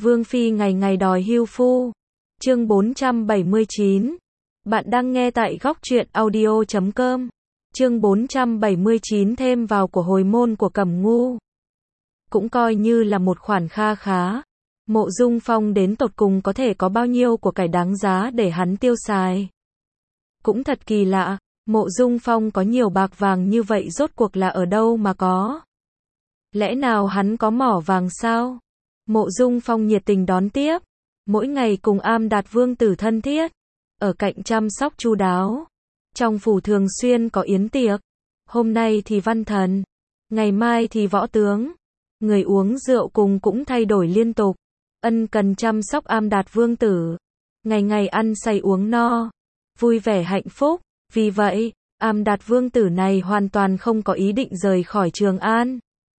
Vương Phi ngày ngày đòi hưu phu. Chương 479. Bạn đang nghe tại góc truyện audio.com. Chương 479 thêm vào của hồi môn của Cẩm Ngu. Cũng coi như là một khoản kha khá. Mộ Dung Phong đến tột cùng có thể có bao nhiêu của cải đáng giá để hắn tiêu xài. Cũng thật kỳ lạ, Mộ Dung Phong có nhiều bạc vàng như vậy rốt cuộc là ở đâu mà có? Lẽ nào hắn có mỏ vàng sao? Mộ Dung Phong nhiệt tình đón tiếp, mỗi ngày cùng Am Đạt Vương tử thân thiết, ở cạnh chăm sóc chu đáo. Trong phủ thường xuyên có yến tiệc, hôm nay thì văn thần, ngày mai thì võ tướng. Người uống rượu cùng cũng thay đổi liên tục, ân cần chăm sóc Am Đạt Vương tử, ngày ngày ăn say uống no, vui vẻ hạnh phúc. Vì vậy, Am Đạt Vương tử này hoàn toàn không có ý định rời khỏi Trường An.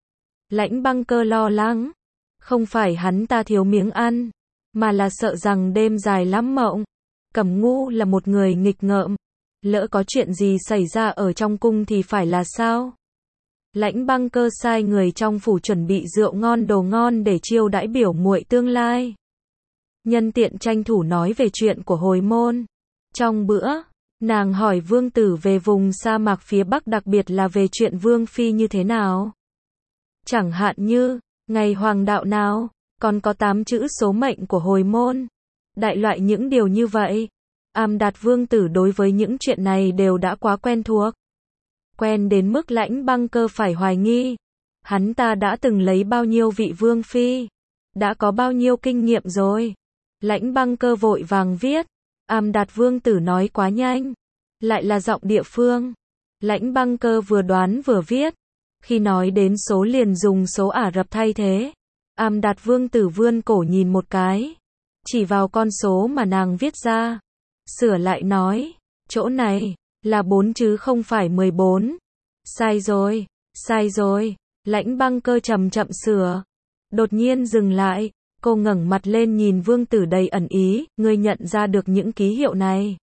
Lãnh Băng Cơ lo lắng, không phải hắn ta thiếu miếng ăn, mà là sợ rằng đêm dài lắm mộng. Cẩm Ngu là một người nghịch ngợm, lỡ có chuyện gì xảy ra ở trong cung thì phải là sao? Lãnh Băng Cơ sai người trong phủ chuẩn bị rượu ngon đồ ngon để chiêu đãi biểu muội tương lai. Nhân tiện tranh thủ nói về chuyện của hồi môn. Trong bữa, nàng hỏi vương tử về vùng sa mạc phía Bắc, đặc biệt là về chuyện Vương Phi như thế nào. Chẳng hạn như, ngày hoàng đạo nào, còn có 8 chữ số mệnh của hồi môn. Đại loại những điều như vậy. Am Đạt Vương tử đối với những chuyện này đều đã quá quen thuộc. Quen đến mức Lãnh Băng Cơ phải hoài nghi. Hắn ta đã từng lấy bao nhiêu vị Vương Phi? Đã có bao nhiêu kinh nghiệm rồi? Lãnh Băng Cơ vội vàng viết. Am Đạt Vương tử nói quá nhanh. Lại là giọng địa phương. Lãnh Băng Cơ vừa đoán vừa viết. Khi nói đến số liền dùng số Ả Rập thay thế. Am Đạt Vương tử vươn cổ nhìn một cái, chỉ vào con số mà nàng viết ra, sửa lại nói, chỗ này là 4 chứ không phải 14. Sai rồi, sai rồi. Lãnh Băng Cơ chậm chậm sửa. Đột nhiên dừng lại, cô ngẩng mặt lên nhìn Vương tử đầy ẩn ý, ngươi nhận ra được những ký hiệu này?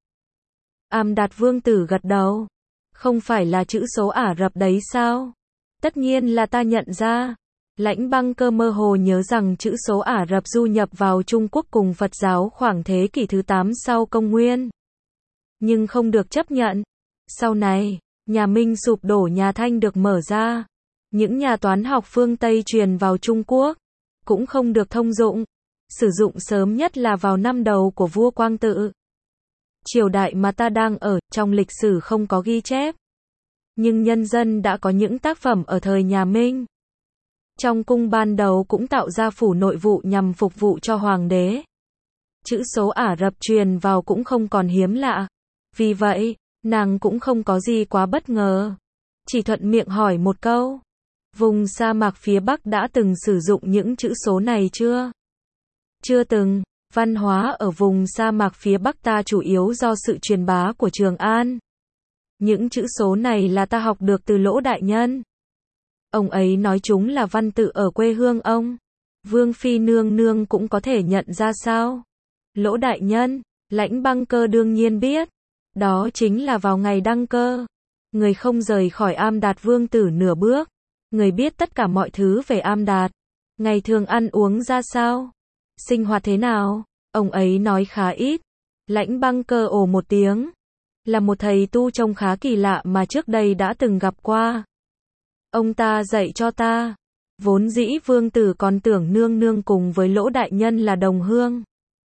Am Đạt Vương tử gật đầu. Không phải là chữ số Ả Rập đấy sao? Tất nhiên là ta nhận ra. Lãnh Băng Cơ mơ hồ nhớ rằng chữ số Ả Rập du nhập vào Trung Quốc cùng Phật giáo khoảng thế kỷ thứ 8 sau công nguyên. Nhưng không được chấp nhận. Sau này, nhà Minh sụp đổ, nhà Thanh được mở ra. Những nhà toán học phương Tây truyền vào Trung Quốc, cũng không được thông dụng. Sử dụng sớm nhất là vào năm đầu của vua Quang Tự. Triều đại mà ta đang ở, trong lịch sử không có ghi chép. Nhưng nhân dân đã có những tác phẩm ở thời nhà Minh. Trong cung ban đầu cũng tạo ra phủ nội vụ nhằm phục vụ cho hoàng đế. Chữ số Ả Rập truyền vào cũng không còn hiếm lạ. Vì vậy, nàng cũng không có gì quá bất ngờ. Chỉ thuận miệng hỏi một câu. Vùng sa mạc phía Bắc đã từng sử dụng những chữ số này chưa? Chưa từng. Văn hóa ở vùng sa mạc phía Bắc ta chủ yếu do sự truyền bá của Trường An. Những chữ số này là ta học được từ Lỗ đại nhân. Ông ấy nói chúng là văn tự ở quê hương ông. Vương Phi nương nương cũng có thể nhận ra sao? Lỗ đại nhân, Lãnh Băng Cơ đương nhiên biết. Đó chính là vào ngày đăng cơ. Người không rời khỏi Am Đạt Vương tử nửa bước. Người biết tất cả mọi thứ về Am Đạt. Ngày thường ăn uống ra sao? Sinh hoạt thế nào? Ông ấy nói khá ít. Lãnh Băng Cơ ồ một tiếng. Là một thầy tu trông khá kỳ lạ mà trước đây đã từng gặp qua. Ông ta dạy cho ta. Vốn dĩ vương tử còn tưởng nương nương cùng với Lỗ đại nhân là đồng hương.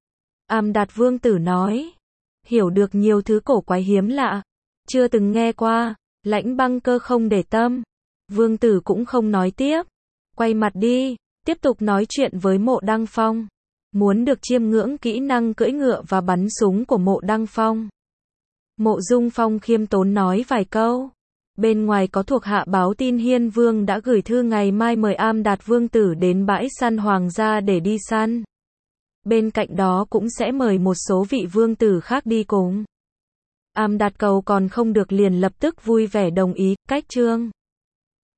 Am Đạt Vương tử nói. Hiểu được nhiều thứ cổ quái hiếm lạ. Chưa từng nghe qua. Lãnh Băng Cơ không để tâm. Vương tử cũng không nói tiếp. Quay mặt đi. Tiếp tục nói chuyện với Mộ Đăng Phong. Muốn được chiêm ngưỡng kỹ năng cưỡi ngựa và bắn súng của Mộ Đăng Phong. Mộ Dung Phong khiêm tốn nói vài câu. Bên ngoài có thuộc hạ báo tin Hiên Vương đã gửi thư ngày mai mời Am Đạt Vương tử đến bãi săn hoàng gia để đi săn. Bên cạnh đó cũng sẽ mời một số vị vương tử khác đi cùng. Am Đạt cầu còn không được liền lập tức vui vẻ đồng ý. Cách chương